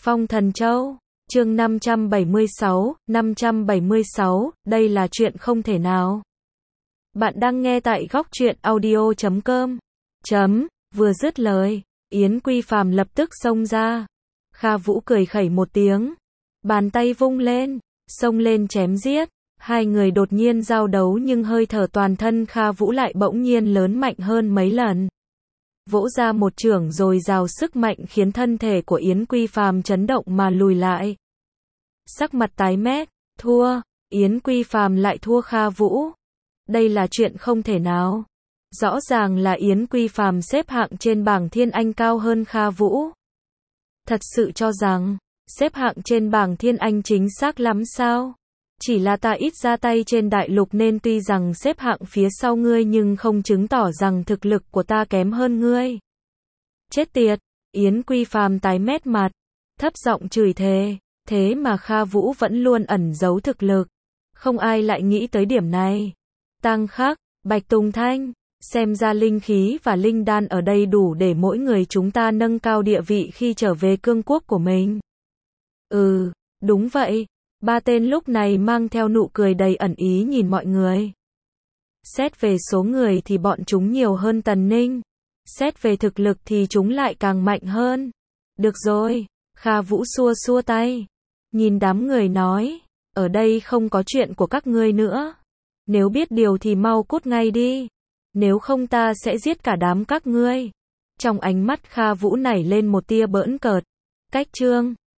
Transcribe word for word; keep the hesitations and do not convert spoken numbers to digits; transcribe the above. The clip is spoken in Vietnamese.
Phong Thần Châu, chương năm trăm bảy mươi sáu, năm trăm bảy mươi sáu, đây là chuyện không thể nào. Bạn đang nghe tại góc truyện audio chấm com. Chấm, vừa dứt lời, Yến Quy Phàm lập tức xông ra. Kha Vũ cười khẩy một tiếng, bàn tay vung lên, xông lên chém giết. Hai người đột nhiên giao đấu nhưng hơi thở toàn thân Kha Vũ lại bỗng nhiên lớn mạnh hơn mấy lần. Vỗ ra một chưởng rồi rào sức mạnh khiến thân thể của Yến Quy Phàm chấn động mà lùi lại. Sắc mặt tái mét, thua, Yến Quy Phàm lại thua Kha Vũ. Đây là chuyện không thể nào. Rõ ràng là Yến Quy Phàm xếp hạng trên bảng Thiên Anh cao hơn Kha Vũ. Thật sự cho rằng, xếp hạng trên bảng Thiên Anh chính xác lắm sao? Chỉ là ta ít ra tay trên đại lục nên tuy rằng xếp hạng phía sau ngươi nhưng không chứng tỏ rằng thực lực của ta kém hơn ngươi. Chết tiệt, Yến Quy Phàm tái mét mặt, thấp giọng chửi thề, thế mà Kha Vũ vẫn luôn ẩn giấu thực lực. Không ai lại nghĩ tới điểm này. Tăng Khắc, Bạch Tùng Thanh, xem ra linh khí và linh đan ở đây đủ để mỗi người chúng ta nâng cao địa vị khi trở về cương quốc của mình. Ừ, đúng vậy. Ba tên lúc này mang theo nụ cười đầy ẩn ý nhìn mọi người. Xét về số người thì bọn chúng nhiều hơn Tần Ninh. Xét về thực lực thì chúng lại càng mạnh hơn. Được rồi, Kha Vũ xua xua tay. Nhìn đám người nói, ở đây không có chuyện của các ngươi nữa. Nếu biết điều thì mau cút ngay đi. Nếu không ta sẽ giết cả đám các ngươi. Trong ánh mắt Kha Vũ nảy lên một tia bỡn cợt. Cách chương